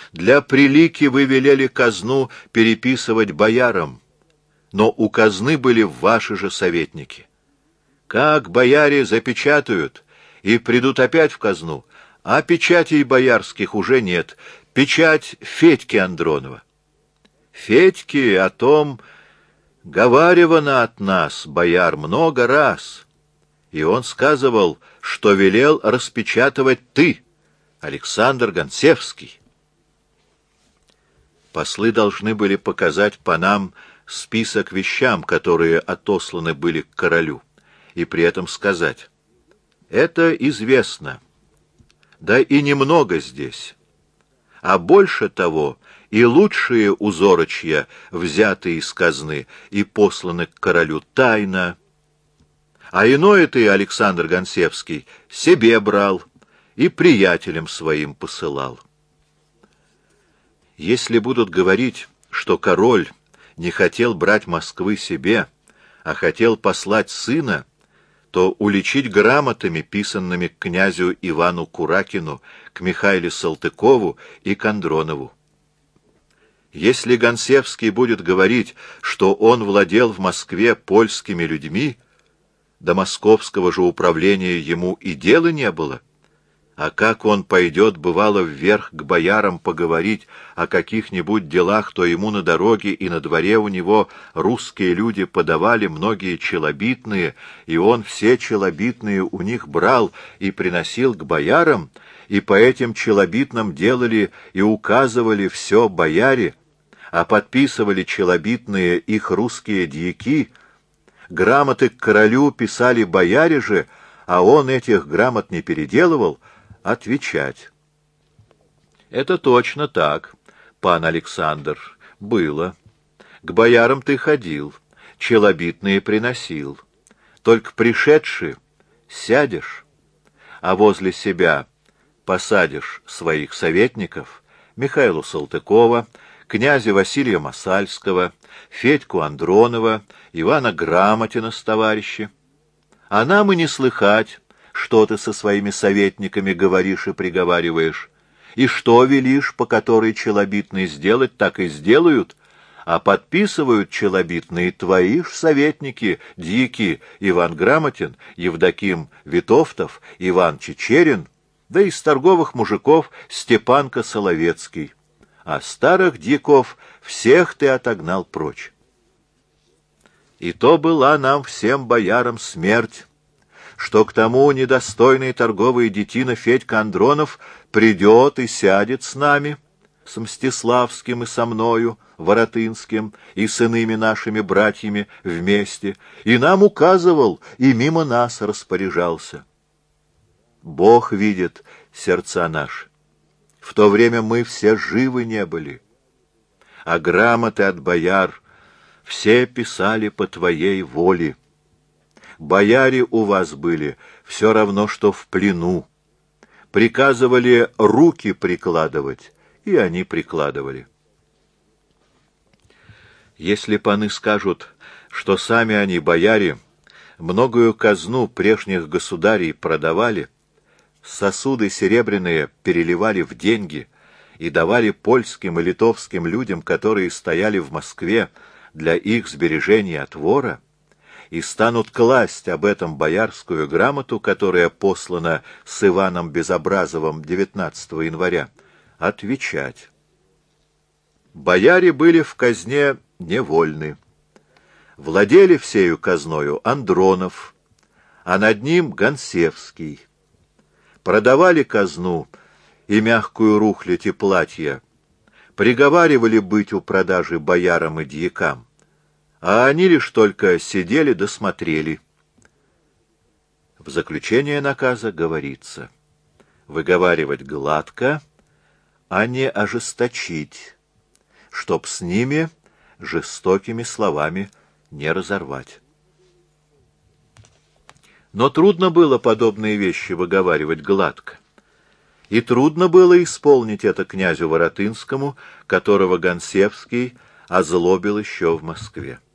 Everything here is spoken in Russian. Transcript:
Для прилики вы велели казну переписывать боярам, но у казны были ваши же советники. Как бояре запечатают и придут опять в казну, а печатей боярских уже нет, печать Федьки Андронова. Федьке о том говаривано от нас, бояр, много раз, и он сказывал, что велел распечатывать ты, Александр Гонсевский. Послы должны были показать панам список вещам, которые отосланы были к королю, и при этом сказать: это известно, да и немного здесь, а больше того и лучшие узорочья взяты из казны и посланы к королю тайно, а иное ты, Александр Гонсевский, себе брал и приятелям своим посылал. Если будут говорить, что король не хотел брать Москвы себе, а хотел послать сына, то уличить грамотами, писанными к князю Ивану Куракину, к Михаилу Салтыкову и к Андронову. Если Гонсевский будет говорить, что он владел в Москве польскими людьми, до московского же управления ему и дела не было, а как он пойдет, бывало, вверх к боярам поговорить о каких-нибудь делах, то ему на дороге и на дворе у него русские люди подавали многие челобитные, и он все челобитные у них брал и приносил к боярам, и по этим челобитным делали и указывали все бояре, а подписывали челобитные их русские дьяки, грамоты к королю писали бояре же, а он этих грамот не переделывал, отвечать: это точно так, пан Александр, было. К боярам ты ходил, челобитные приносил. Только пришедши, сядешь, а возле себя посадишь своих советников, Михаила Салтыкова, князя Василия Масальского, Федьку Андронова, Ивана Грамотина с товарищи. А нам и не слыхать, что ты со своими советниками говоришь и приговариваешь, и что велишь, по которой челобитные сделать, так и сделают, а подписывают челобитные твои ж советники, дьяки Иван Грамотин, Евдоким Витовтов, Иван Чечерин, да из торговых мужиков Степанка Соловецкий, а старых дьяков всех ты отогнал прочь. И то была нам всем боярам смерть, что к тому недостойный торговый детина Федька Андронов придет и сядет с нами, с Мстиславским и со мною, Воротынским и с иными нашими братьями вместе, и нам указывал, и мимо нас распоряжался. Бог видит сердца наши. В то время мы все живы не были, а грамоты от бояр все писали по твоей воле. Бояре у вас были все равно, что в плену. Приказывали руки прикладывать, и они прикладывали. Если паны скажут, что сами они, бояре, многою казну прежних государей продавали, сосуды серебряные переливали в деньги и давали польским и литовским людям, которые стояли в Москве, для их сбережения от вора, и станут класть об этом боярскую грамоту, которая послана с Иваном Безобразовым 19 января, отвечать: бояре были в казне невольны, владели всею казною Андронов, а над ним Гонсевский, продавали казну и мягкую рухлядь и платья, приговаривали быть у продажи боярам и дьякам, а они лишь только сидели да смотрели. В заключение наказа говорится: выговаривать гладко, а не ожесточить, чтоб с ними жестокими словами не разорвать. Но трудно было подобные вещи выговаривать гладко. И трудно было исполнить это князю Воротынскому, которого Гонсевский озлобил еще в Москве.